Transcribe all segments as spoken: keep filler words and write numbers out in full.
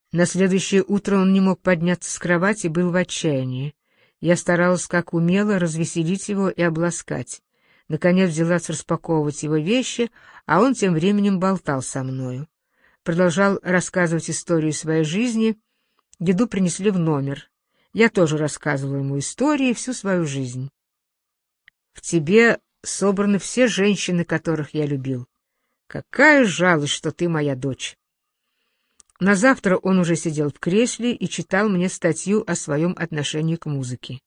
На следующее утро он не мог подняться с кровати и был в отчаянии. Я старалась как умела развеселить его и обласкать. Наконец взялась распаковывать его вещи, а он тем временем болтал со мною. Продолжал рассказывать историю своей жизни. Еду принесли в номер. Я тоже рассказывала ему истории всю свою жизнь. «В тебе собраны все женщины, которых я любил. Какая жалость, что ты моя дочь!» На завтра он уже сидел в кресле и читал мне статью о своем отношении к музыке.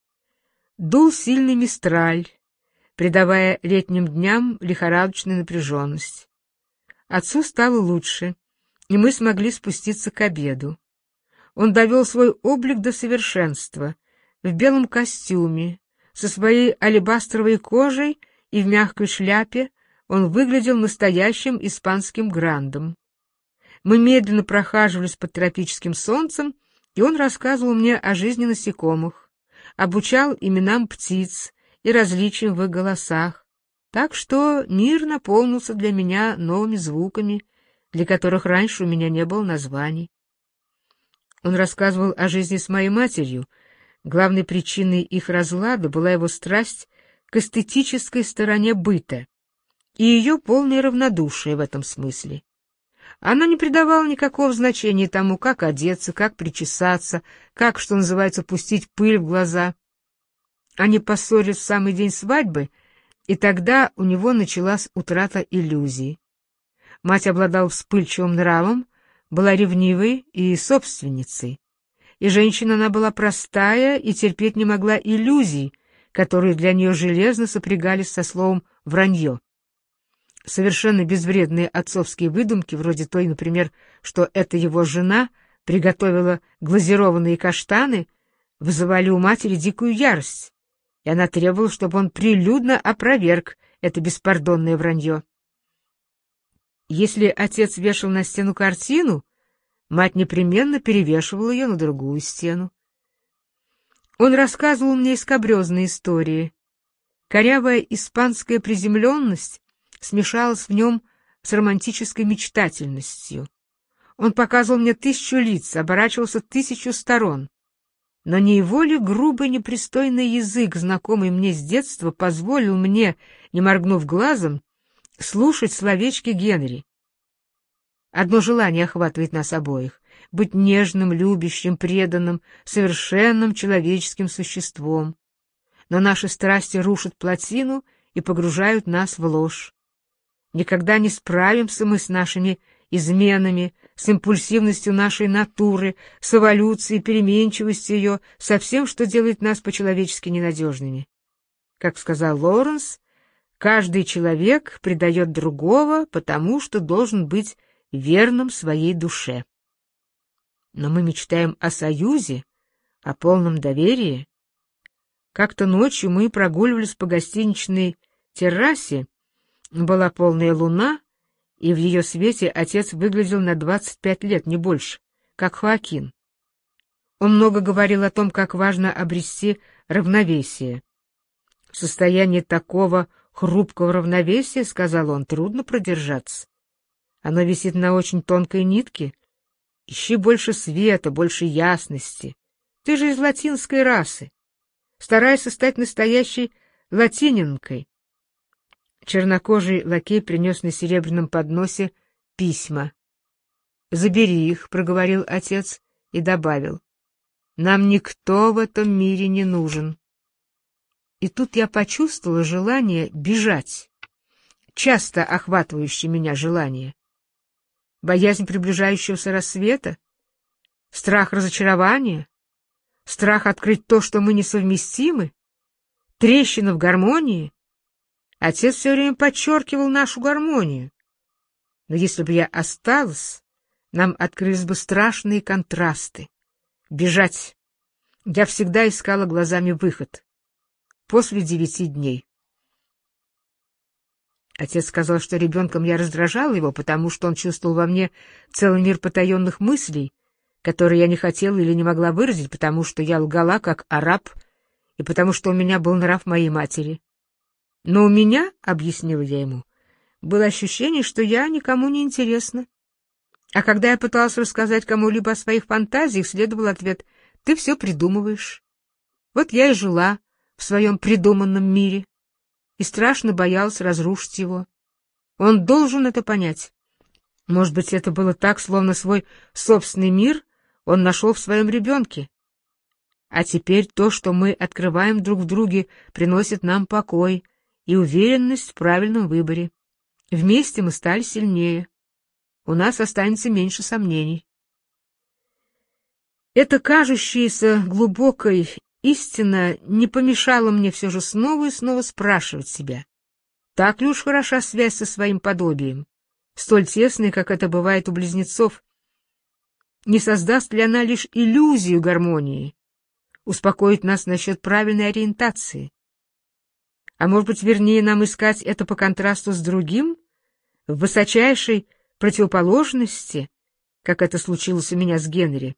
Дул сильный мистраль, придавая летним дням лихорадочную напряженность. Отцу стало лучше, и мы смогли спуститься к обеду. Он довел свой облик до совершенства, в белом костюме, со своей алебастровой кожей и в мягкой шляпе он выглядел настоящим испанским грандом. Мы медленно прохаживались под тропическим солнцем, и он рассказывал мне о жизни насекомых, обучал именам птиц и различиям в их голосах, так что мир наполнился для меня новыми звуками, для которых раньше у меня не было названий. Он рассказывал о жизни с моей матерью. Главной причиной их разлада была его страсть к эстетической стороне быта и ее полное равнодушие в этом смысле. Она не придавала никакого значения тому, как одеться, как причесаться, как, что называется, пустить пыль в глаза. Они поссорились в самый день свадьбы, и тогда у него началась утрата иллюзий. Мать обладала вспыльчивым нравом, была ревнивой и собственницей. И женщина она была простая и терпеть не могла иллюзий, которые для нее железно сопрягались со словом «вранье». Совершенно безвредные отцовские выдумки, вроде той, например, что это его жена приготовила глазированные каштаны, вызывали у матери дикую ярость, и она требовала, чтобы он прилюдно опроверг это беспардонное вранье. Если отец вешал на стену картину, мать непременно перевешивала ее на другую стену. Он рассказывал мне скабрезные истории. Корявая испанская приземленность смешалась в нем с романтической мечтательностью. Он показывал мне тысячу лиц, оборачивался тысячу сторон. Но не его ли грубый непристойный язык, знакомый мне с детства, позволил мне, не моргнув глазом, слушать словечки Генри? Одно желание охватывает нас обоих — быть нежным, любящим, преданным, совершенным человеческим существом. Но наши страсти рушат плотину и погружают нас в ложь. Никогда не справимся мы с нашими изменами, с импульсивностью нашей натуры, с эволюцией, переменчивостью ее, со всем, что делает нас по-человечески ненадежными. Как сказал Лоуренс, каждый человек предает другого, потому что должен быть верным своей душе. Но мы мечтаем о союзе, о полном доверии. Как-то ночью мы прогуливались по гостиничной террасе, была полная луна, и в ее свете отец выглядел на двадцать пять лет, не больше, как Хоакин. Он много говорил о том, как важно обрести равновесие. В состоянии такого хрупкого равновесия, сказал он, трудно продержаться. Оно висит на очень тонкой нитке. Ищи больше света, больше ясности. Ты же из латинской расы. Старайся стать настоящей латининкой. Чернокожий лакей принес на серебряном подносе письма. «Забери их», — проговорил отец и добавил. «Нам никто в этом мире не нужен». И тут я почувствовала желание бежать, часто охватывающее меня желание. Боязнь приближающегося рассвета, страх разочарования, страх открыть то, что мы несовместимы, трещина в гармонии. Отец все время подчеркивал нашу гармонию. Но если бы я осталась, нам открылись бы страшные контрасты. Бежать. Я всегда искала глазами выход. После девяти дней. Отец сказал, что ребенком я раздражала его, потому что он чувствовал во мне целый мир потаенных мыслей, которые я не хотела или не могла выразить, потому что я лгала, как араб, и потому что у меня был нрав моей матери. Но у меня, — объяснила я ему, — было ощущение, что я никому не интересна. А когда я пыталась рассказать кому-либо о своих фантазиях, следовал ответ: «Ты все придумываешь». Вот я и жила в своем придуманном мире и страшно боялась разрушить его. Он должен это понять. Может быть, это было так, словно свой собственный мир он нашел в своем ребенке. А теперь то, что мы открываем друг в друге, приносит нам покой и уверенность в правильном выборе. Вместе мы стали сильнее. У нас останется меньше сомнений. Эта кажущаяся глубокой истина не помешала мне все же снова и снова спрашивать себя, так ли уж хороша связь со своим подобием, столь тесная, как это бывает у близнецов. Не создаст ли она лишь иллюзию гармонии, успокоит нас насчет правильной ориентации? А может быть, вернее нам искать это по контрасту с другим, в высочайшей противоположности, как это случилось у меня с Генри?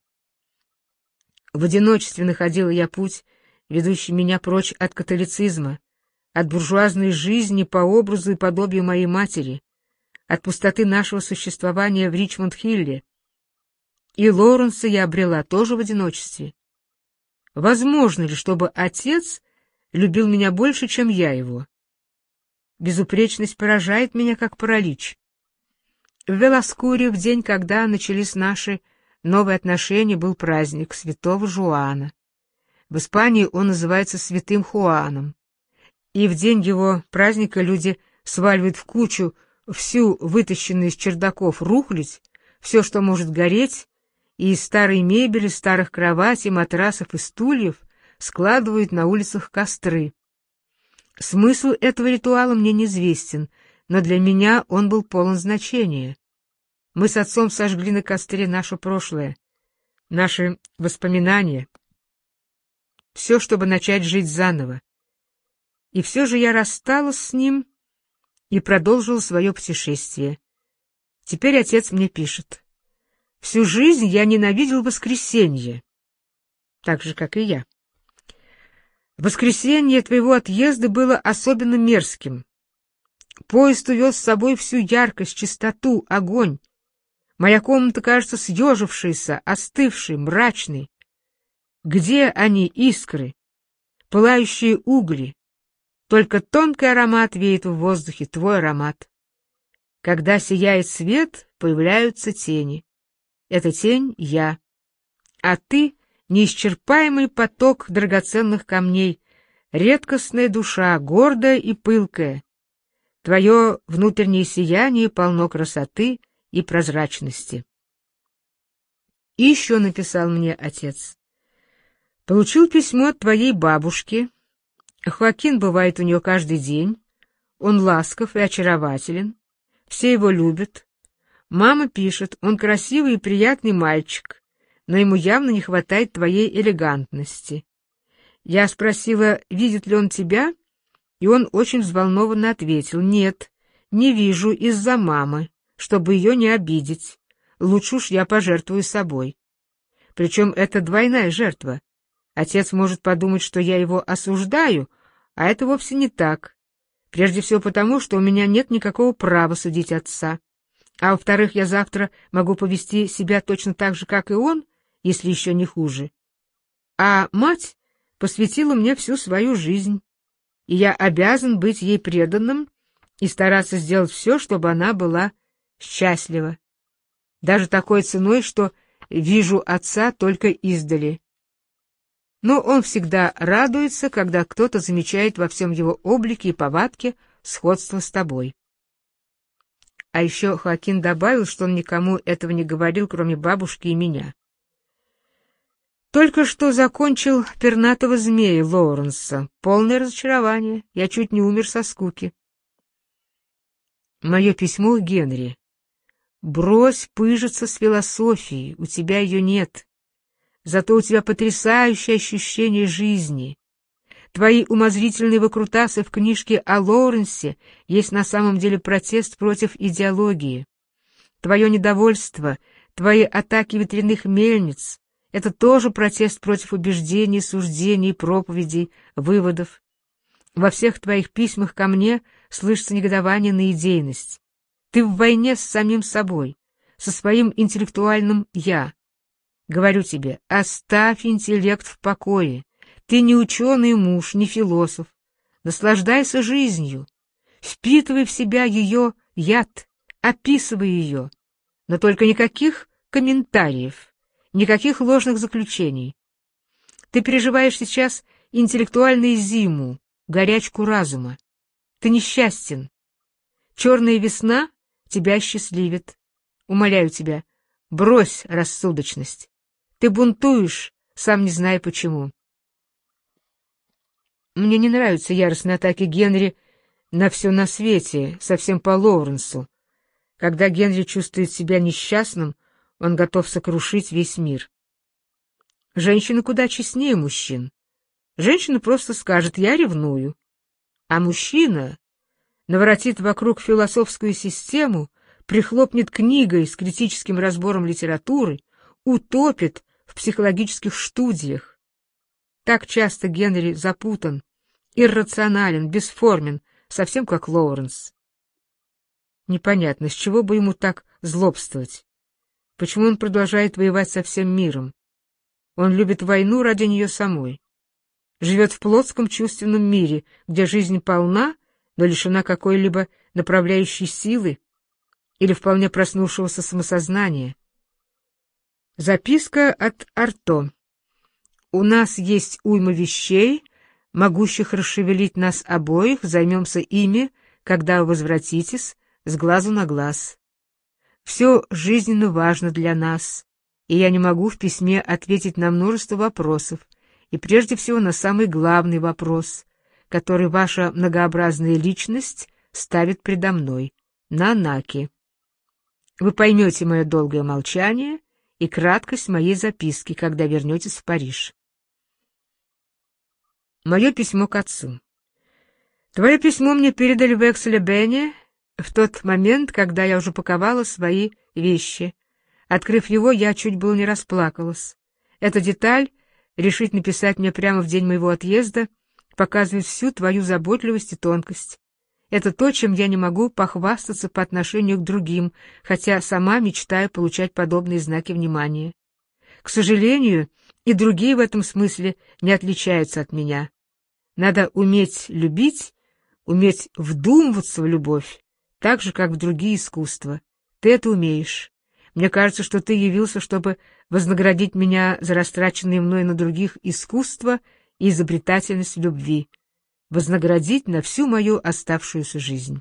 В одиночестве находила я путь, ведущий меня прочь от католицизма, от буржуазной жизни по образу и подобию моей матери, от пустоты нашего существования в Ричмонд-Хилле. И Лоуренса я обрела тоже в одиночестве. Возможно ли, чтобы отец любил меня больше, чем я его? Безупречность поражает меня, как паралич. В Веласкуре, в день, когда начались наши новые отношения, был праздник святого Жуана. В Испании он называется святым Хуаном. И в день его праздника люди сваливают в кучу всю вытащенную из чердаков рухлядь, все, что может гореть, и из старой мебели, старых кроватей, матрасов и стульев складывают на улицах костры. Смысл этого ритуала мне неизвестен, но для меня он был полон значения. Мы с отцом сожгли на костре наше прошлое, наши воспоминания, все, чтобы начать жить заново. И все же я рассталась с ним и продолжила свое путешествие. Теперь отец мне пишет: «Всю жизнь я ненавидел воскресенье, так же, как и я. Воскресенье твоего отъезда было особенно мерзким. Поезд увез с собой всю яркость, чистоту, огонь. Моя комната кажется съежившейся, остывшей, мрачной. Где они, искры, пылающие угли? Только тонкий аромат веет в воздухе, твой аромат. Когда сияет свет, появляются тени. Эта тень — я. А ты — неисчерпаемый поток драгоценных камней, редкостная душа, гордая и пылкая. Твое внутреннее сияние полно красоты и прозрачности». И еще написал мне отец: «Получил письмо от твоей бабушки. Хоакин бывает у нее каждый день. Он ласков и очарователен. Все его любят. Мама пишет, он красивый и приятный мальчик, но ему явно не хватает твоей элегантности. Я спросила, видит ли он тебя, и он очень взволнованно ответил: нет, не вижу из-за мамы, чтобы ее не обидеть. Лучше уж я пожертвую собой». Причем это двойная жертва. Отец может подумать, что я его осуждаю, а это вовсе не так. Прежде всего потому, что у меня нет никакого права судить отца. А во-вторых, я завтра могу повести себя точно так же, как и он, если еще не хуже. А мать посвятила мне всю свою жизнь, и я обязан быть ей преданным и стараться сделать все, чтобы она была счастлива. Даже такой ценой, что вижу отца только издали. Но он всегда радуется, когда кто-то замечает во всем его облике и повадке сходство с тобой. А еще Хоакин добавил, что он никому этого не говорил, кроме бабушки и меня. Только что закончил «Пернатого змея» Лоуренса. Полное разочарование. Я чуть не умер со скуки. Мое письмо к Генри. «Брось пыжиться с философией, у тебя ее нет. Зато у тебя потрясающее ощущение жизни. Твои умозрительные выкрутасы в книжке о Лоуренсе есть на самом деле протест против идеологии. Твое недовольство, твои атаки ветряных мельниц — это тоже протест против убеждений, суждений, проповедей, выводов. Во всех твоих письмах ко мне слышится негодование на идейность. Ты в войне с самим собой, со своим интеллектуальным «я». Говорю тебе, оставь интеллект в покое. Ты не ученый муж, не философ. Наслаждайся жизнью. Впитывай в себя ее яд, описывай ее. Но только никаких комментариев, никаких ложных заключений. Ты переживаешь сейчас интеллектуальную зиму, горячку разума. Ты несчастен. Черная весна тебя счастливит. Умоляю тебя, брось рассудочность. Ты бунтуешь, сам не зная почему. Мне не нравятся яростные атаки Генри на все на свете, совсем по Лоуренсу. Когда Генри чувствует себя несчастным, он готов сокрушить весь мир. Женщина куда честнее мужчин. Женщина просто скажет «я ревную». А мужчина наворотит вокруг философскую систему, прихлопнет книгой с критическим разбором литературы, утопит в психологических студиях. Так часто Генри запутан, иррационален, бесформен, совсем как Лоуренс. Непонятно, с чего бы ему так злобствовать? Почему он продолжает воевать со всем миром? Он любит войну ради нее самой. Живет в плотском чувственном мире, где жизнь полна, но лишена какой-либо направляющей силы или вполне проснувшегося самосознания. Записка от Арто. У нас есть уйма вещей, могущих расшевелить нас обоих, займемся ими, когда вы возвратитесь, с глазу на глаз. Все жизненно важно для нас, и я не могу в письме ответить на множество вопросов, и прежде всего на самый главный вопрос, который ваша многообразная личность ставит предо мной, на Наки. Вы поймете мое долгое молчание и краткость моей записки, когда вернетесь в Париж. Мое письмо к отцу. Твое письмо мне передали в Экселе-Бене в тот момент, когда я уже паковала свои вещи. Открыв его, я чуть было не расплакалась. Эта деталь, решить написать мне прямо в день моего отъезда, показывает всю твою заботливость и тонкость. Это то, чем я не могу похвастаться по отношению к другим, хотя сама мечтаю получать подобные знаки внимания. К сожалению, и другие в этом смысле не отличаются от меня. Надо уметь любить, уметь вдумываться в любовь, так же, как в другие искусства. Ты это умеешь. Мне кажется, что ты явился, чтобы вознаградить меня за растраченные мной на других искусство и изобретательность в любви, вознаградить на всю мою оставшуюся жизнь.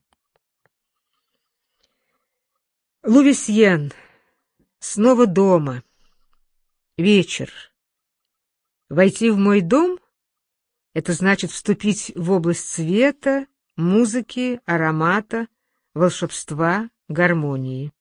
Лувисьен. Снова дома. Вечер. Войти в мой дом — это значит вступить в область цвета, музыки, аромата, волшебства, гармонии.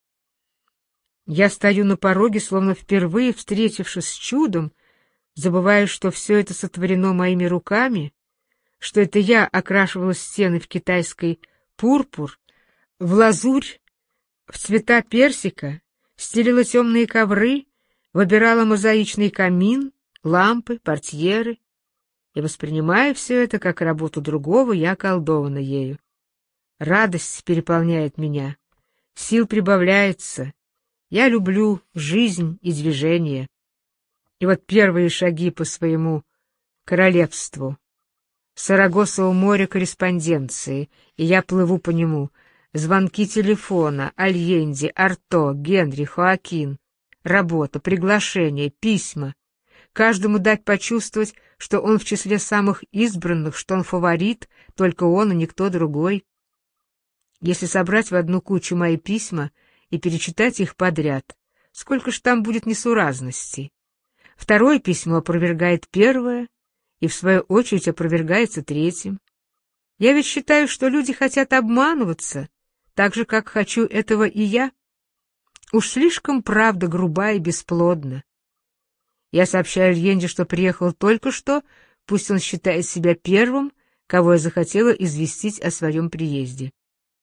Я стою на пороге, словно впервые встретившись с чудом, забывая, что все это сотворено моими руками, что это я окрашивала стены в китайский пурпур, в лазурь, в цвета персика, стелила темные ковры, выбирала мозаичный камин, лампы, портьеры, и, воспринимая все это как работу другого, я околдована ею. Радость переполняет меня, сил прибавляется. Я люблю жизнь и движение. И вот первые шаги по своему королевству. Сарагоса у моря корреспонденции, и я плыву по нему. Звонки телефона, Альенди, Арто, Генри, Хоакин. Работа, приглашения, письма. Каждому дать почувствовать, что он в числе самых избранных, что он фаворит, только он и никто другой. Если собрать в одну кучу мои письма и перечитать их подряд, сколько ж там будет несуразностей. Второе письмо опровергает первое, и в свою очередь опровергается третьим. Я ведь считаю, что люди хотят обманываться, так же, как хочу этого и я. Уж слишком правда груба и бесплодна. Я сообщаю Альенде, что приехал только что, пусть он считает себя первым, кого я захотела известить о своем приезде.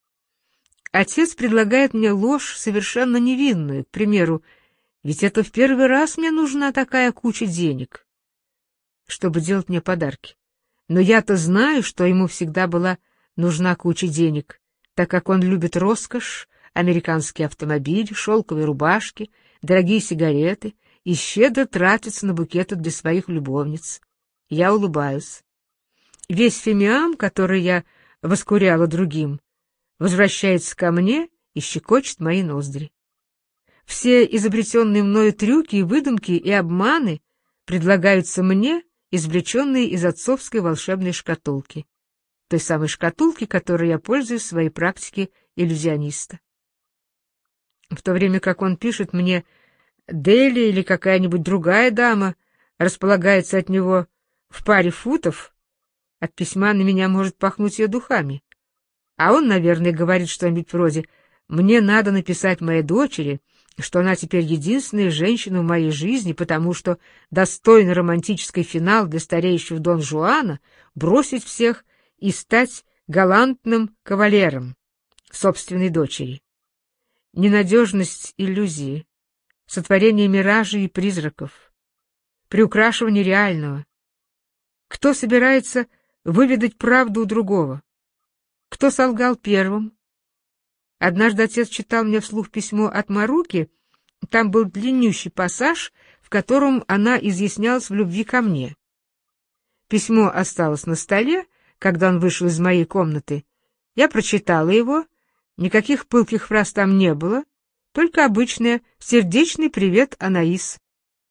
Отец предлагает мне ложь совершенно невинную, к примеру, ведь это в первый раз мне нужна такая куча денег, чтобы делать мне подарки. Но я-то знаю, что ему всегда была нужна куча денег, так как он любит роскошь, американский автомобиль, шелковые рубашки, дорогие сигареты и щедро тратится на букеты для своих любовниц. Я улыбаюсь. Весь фимиам, который я воскуряла другим, возвращается ко мне и щекочет мои ноздри. Все изобретенные мною трюки и выдумки и обманы предлагаются мне, извлеченные из отцовской волшебной шкатулки, той самой шкатулки, которой я пользуюсь в своей практике иллюзиониста. В то время как он пишет мне, Дели или какая-нибудь другая дама располагается от него в паре футов, от письма на меня может пахнуть ее духами. А он, наверное, говорит что-нибудь вроде «Мне надо написать моей дочери, что она теперь единственная женщина в моей жизни, потому что достойный романтический финал для стареющего Дон Жуана бросить всех и стать галантным кавалером собственной дочери». Ненадежность иллюзии, сотворение миражей и призраков, приукрашивание реального. Кто собирается выведать правду у другого? Кто солгал первым? Однажды отец читал мне вслух письмо от Маруки, там был длиннющий пассаж, в котором она изъяснялась в любви ко мне. Письмо осталось на столе, когда он вышел из моей комнаты. Я прочитала его, никаких пылких фраз там не было, только обычное «сердечный привет, Анаис».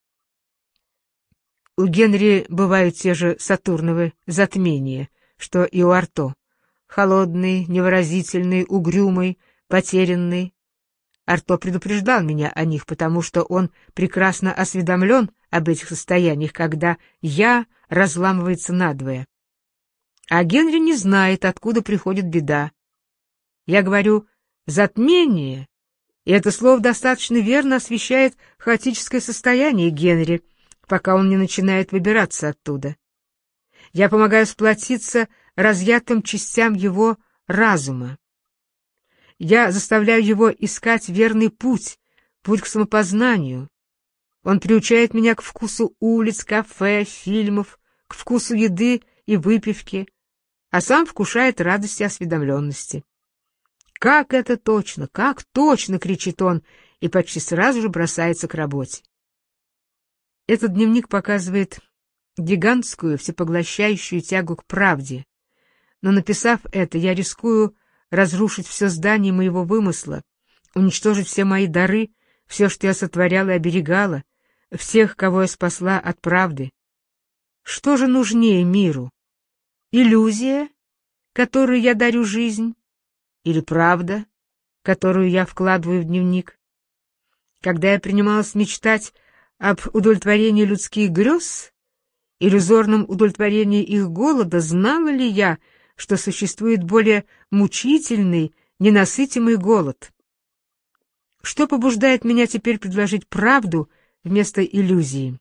У Генри бывают те же сатурновы затмения, что и у Арто. Холодный, невыразительный, угрюмый, потерянный. Арто предупреждал меня о них, потому что он прекрасно осведомлен об этих состояниях, когда «я» разламывается надвое. А Генри не знает, откуда приходит беда. Я говорю «затмение», и это слово достаточно верно освещает хаотическое состояние Генри, пока он не начинает выбираться оттуда. Я помогаю сплотиться разъятым частям его разума. Я заставляю его искать верный путь, путь к самопознанию. Он приучает меня к вкусу улиц, кафе, фильмов, к вкусу еды и выпивки, а сам вкушает радости осведомленности. «Как это точно! Как точно!» — кричит он, и почти сразу же бросается к работе. Этот дневник показывает гигантскую, всепоглощающую тягу к правде, но, написав это, я рискую разрушить все здание моего вымысла, уничтожить все мои дары, все, что я сотворяла и оберегала, всех, кого я спасла от правды. Что же нужнее миру? Иллюзия, которой я дарю жизнь, или правда, которую я вкладываю в дневник? Когда я принималась мечтать об удовлетворении людских грез, иллюзорном удовлетворении их голода, знала ли я, что существует более мучительный, ненасытимый голод? Что побуждает меня теперь предложить правду вместо иллюзии?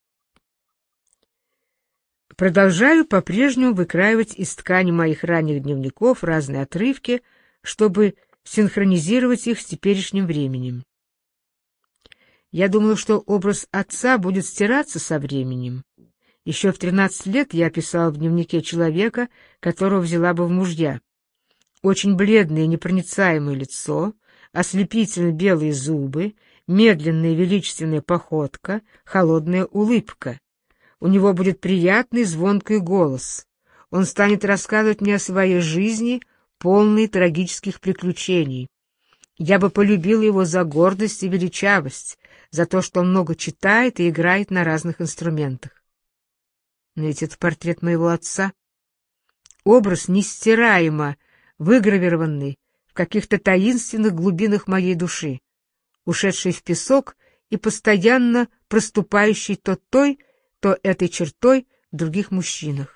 Продолжаю по-прежнему выкраивать из ткани моих ранних дневников разные отрывки, чтобы синхронизировать их с теперешним временем. Я думала, что образ отца будет стираться со временем. Еще в тринадцать лет я описала в дневнике человека, которого взяла бы в мужья. Очень бледное непроницаемое лицо, ослепительно белые зубы, медленная величественная походка, холодная улыбка. У него будет приятный звонкий голос. Он станет рассказывать мне о своей жизни, полной трагических приключений. Я бы полюбила его за гордость и величавость, за то, что он много читает и играет на разных инструментах. Но ведь это портрет моего отца. Образ нестираемо выгравированный в каких-то таинственных глубинах моей души, ушедший в песок и постоянно проступающий то той, то этой чертой в других мужчинах.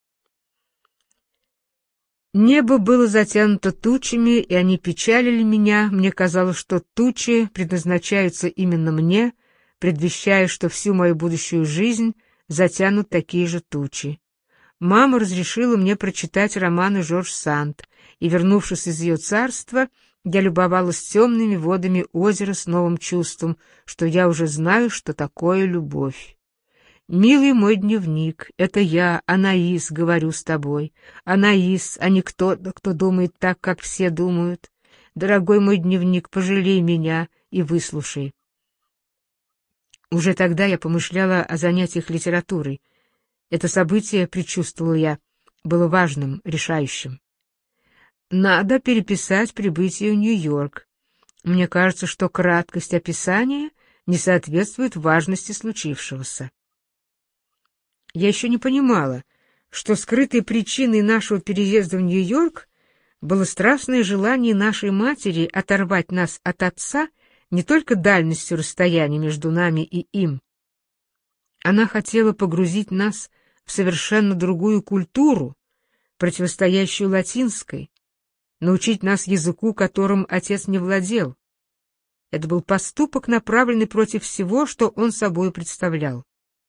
Небо было затянуто тучами, и они печалили меня. Мне казалось, что тучи предназначаются именно мне, предвещая, что всю мою будущую жизнь затянут такие же тучи. Мама разрешила мне прочитать романы Жорж Санд, и, вернувшись из ее царства, я любовалась темными водами озера с новым чувством, что я уже знаю, что такое любовь. «Милый мой дневник, это я, Анаис, говорю с тобой. Анаис, а не кто-то, кто думает так, как все думают. дорогой мой дневник, пожалей меня и выслушай». Уже тогда я помышляла о занятиях литературой. Это событие, предчувствовала я, было важным, решающим. Надо переписать прибытие в Нью-Йорк. Мне кажется, что краткость описания не соответствует важности случившегося. Я еще не понимала, что скрытой причиной нашего переезда в Нью-Йорк было страстное желание нашей матери оторвать нас от отца не только дальностью расстояния между нами и им. Она хотела погрузить нас в совершенно другую культуру, противостоящую латинской, научить нас языку, которым отец не владел. Это был поступок, направленный против всего, что он собой представлял.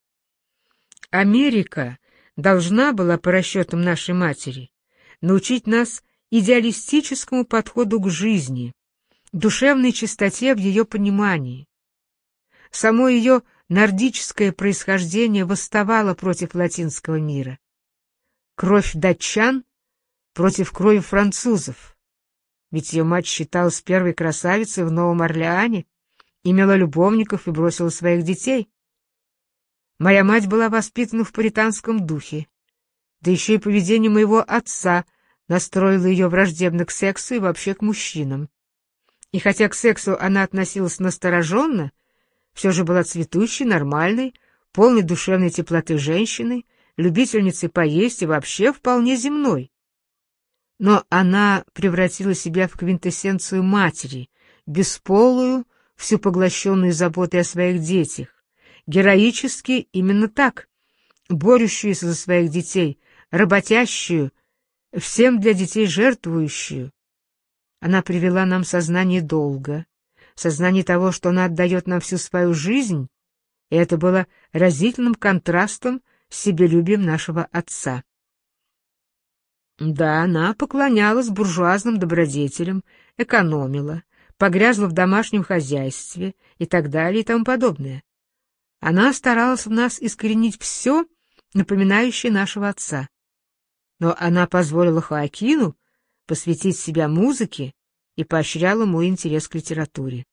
Америка должна была, по расчетам нашей матери, научить нас идеалистическому подходу к жизни, душевной чистоте в ее понимании. Само ее нордическое происхождение восставало против латинского мира. Кровь датчан против крови французов. Ведь ее мать считалась первой красавицей в Новом Орлеане, имела любовников и бросила своих детей. Моя мать была воспитана в пуританском духе, да еще и поведение моего отца настроило ее враждебно к сексу и вообще к мужчинам. И хотя к сексу она относилась настороженно, все же была цветущей, нормальной, полной душевной теплоты женщиной, любительницей поесть и вообще вполне земной. Но она превратила себя в квинтэссенцию матери, бесполую, всю поглощенную заботой о своих детях, героически именно так, борющуюся за своих детей, работящую, всем для детей жертвующую. Она привела нам сознание долга, сознание того, что она отдает нам всю свою жизнь, и это было разительным контрастом с себелюбием нашего отца. Да, она поклонялась буржуазным добродетелям, экономила, погрязла в домашнем хозяйстве и так далее и тому подобное. Она старалась в нас искоренить все, напоминающее нашего отца. Но она позволила Хоакину посвятить себя музыке и поощряла мой интерес к литературе.